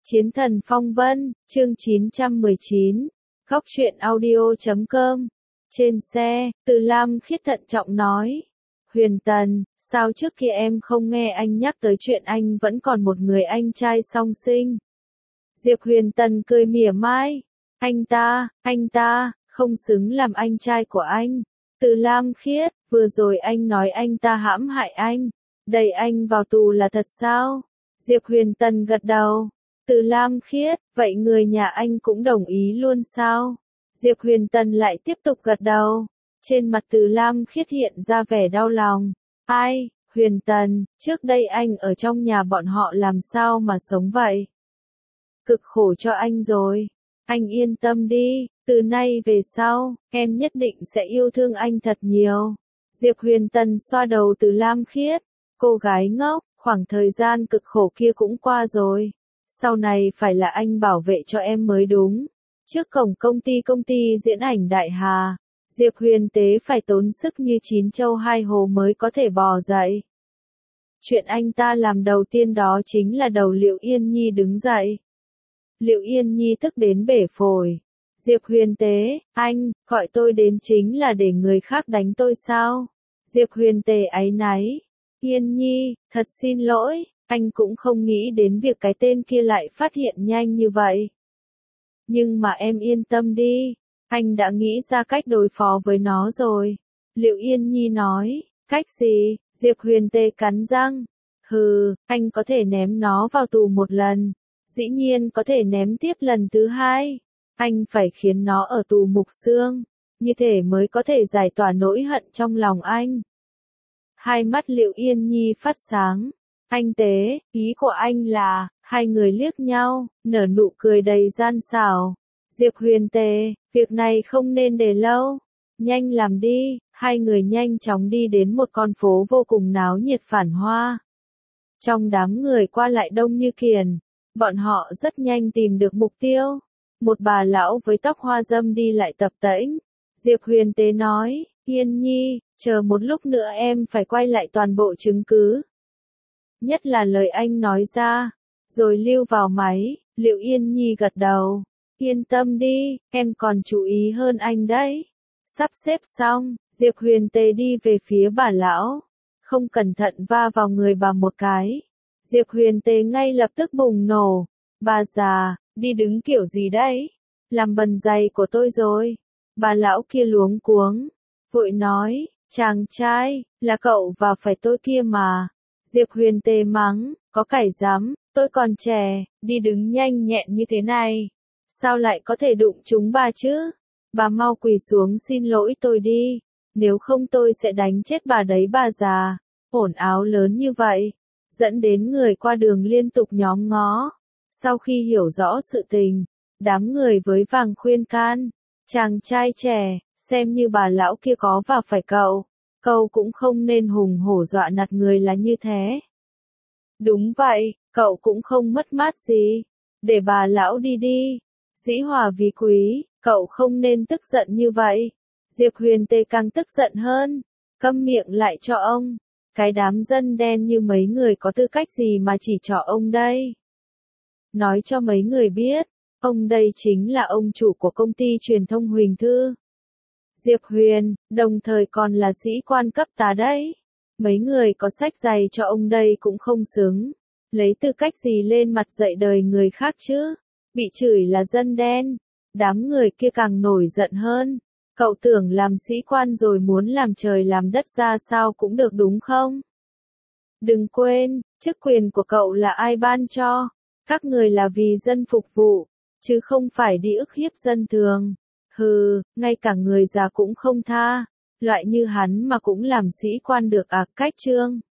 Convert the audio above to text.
Chiến thần phong vân, chương 919, góc truyện audio.com. Trên xe, Từ Lam Khiết thận trọng nói. Huyền Tần, sao trước kia em không nghe anh nhắc tới chuyện anh vẫn còn một người anh trai song sinh? Diệp Huyền Tần cười mỉa mai. Anh ta, không xứng làm anh trai của anh. Từ Lam Khiết, vừa rồi anh nói anh ta hãm hại anh, đẩy anh vào tù là thật sao? Diệp Huyền Tần gật đầu. Từ Lam Khiết, vậy người nhà anh cũng đồng ý luôn sao? Diệp Huyền Tần lại tiếp tục gật đầu. Trên mặt Từ Lam Khiết hiện ra vẻ đau lòng. Ai, Huyền Tần, trước đây anh ở trong nhà bọn họ làm sao mà sống vậy? Cực khổ cho anh rồi. Anh yên tâm đi, từ nay về sau, em nhất định sẽ yêu thương anh thật nhiều. Diệp Huyền Tần xoa đầu Từ Lam Khiết. Cô gái ngốc, khoảng thời gian cực khổ kia cũng qua rồi. Sau này phải là anh bảo vệ cho em mới đúng. Trước cổng công ty diễn ảnh Đại Hà, Diệp Huyền Tế phải tốn sức như 9 châu 2 hồ mới có thể bò dậy. Chuyện anh ta làm đầu tiên đó chính là đầu Liệu Yên Nhi đứng dậy. Liệu Yên Nhi tức đến bể phổi. Diệp Huyền Tế, anh, gọi tôi đến chính là để người khác đánh tôi sao? Diệp Huyền Tế áy náy. Yên Nhi, thật xin lỗi, anh cũng không nghĩ đến việc cái tên kia lại phát hiện nhanh như vậy. Nhưng mà em yên tâm đi, anh đã nghĩ ra cách đối phó với nó rồi. Liệu Yên Nhi nói, cách gì? Diệp Huyền Tê cắn răng. Hừ, anh có thể ném nó vào tù một lần, dĩ nhiên có thể ném tiếp lần thứ hai. Anh phải khiến nó ở tù mục xương, như thế mới có thể giải tỏa nỗi hận trong lòng anh. Hai mắt Liệu Yên Nhi phát sáng. Anh Tế, ý của anh là, hai người liếc nhau, nở nụ cười đầy gian xảo. Diệp Huyền Tề, việc này không nên để lâu. Nhanh làm đi, hai người nhanh chóng đi đến một con phố vô cùng náo nhiệt phản hoa. Trong đám người qua lại đông như kiền, bọn họ rất nhanh tìm được mục tiêu. Một bà lão với tóc hoa râm đi lại tập tễnh. Diệp Huyền Tế nói, Yên Nhi, chờ một lúc nữa em phải quay lại toàn bộ chứng cứ. Nhất là lời anh nói ra, rồi lưu vào máy. Liệu Yên Nhi gật đầu. Yên tâm đi, em còn chú ý hơn anh đấy. Sắp xếp xong, Diệp Huyền Tề đi về phía bà lão. Không cẩn thận va vào người bà một cái. Diệp Huyền Tề ngay lập tức bùng nổ. Bà già, đi đứng kiểu gì đấy? Làm bẩn giày của tôi rồi. Bà lão kia luống cuống, vội nói, chàng trai, là cậu và phải tôi kia mà. Diệp Huyền Tề mắng, có cải dám, tôi còn trẻ, đi đứng nhanh nhẹn như thế này. Sao lại có thể đụng chúng bà chứ? Bà mau quỳ xuống xin lỗi tôi đi, nếu không tôi sẽ đánh chết bà đấy bà già. Ổn áo lớn như vậy, dẫn đến người qua đường liên tục nhóm ngó. Sau khi hiểu rõ sự tình, đám người với vàng khuyên can, chàng trai trẻ, xem như bà lão kia có và phải cậu cũng không nên hùng hổ dọa nạt người là như thế. Đúng vậy, cậu cũng không mất mát gì. Để bà lão đi đi. Dĩ hòa vi quý, cậu không nên tức giận như vậy. Diệp Huyền Tê càng tức giận hơn. Câm miệng lại cho ông. Cái đám dân đen như mấy người có tư cách gì mà chỉ trỏ ông đây? Nói cho mấy người biết, ông đây chính là ông chủ của công ty truyền thông Huỳnh Thư. Diệp Huyền, đồng thời còn là sĩ quan cấp tá đấy. Mấy người có sách giày cho ông đây cũng không xứng. Lấy tư cách gì lên mặt dạy đời người khác chứ? Bị chửi là dân đen. Đám người kia càng nổi giận hơn. Cậu tưởng làm sĩ quan rồi muốn làm trời làm đất ra sao cũng được đúng không? Đừng quên, chức quyền của cậu là ai ban cho? Các người là vì dân phục vụ, chứ không phải đi ức hiếp dân thường. Hừ, ngay cả người già cũng không tha. Loại như hắn mà cũng làm sĩ quan được à? Cách Trương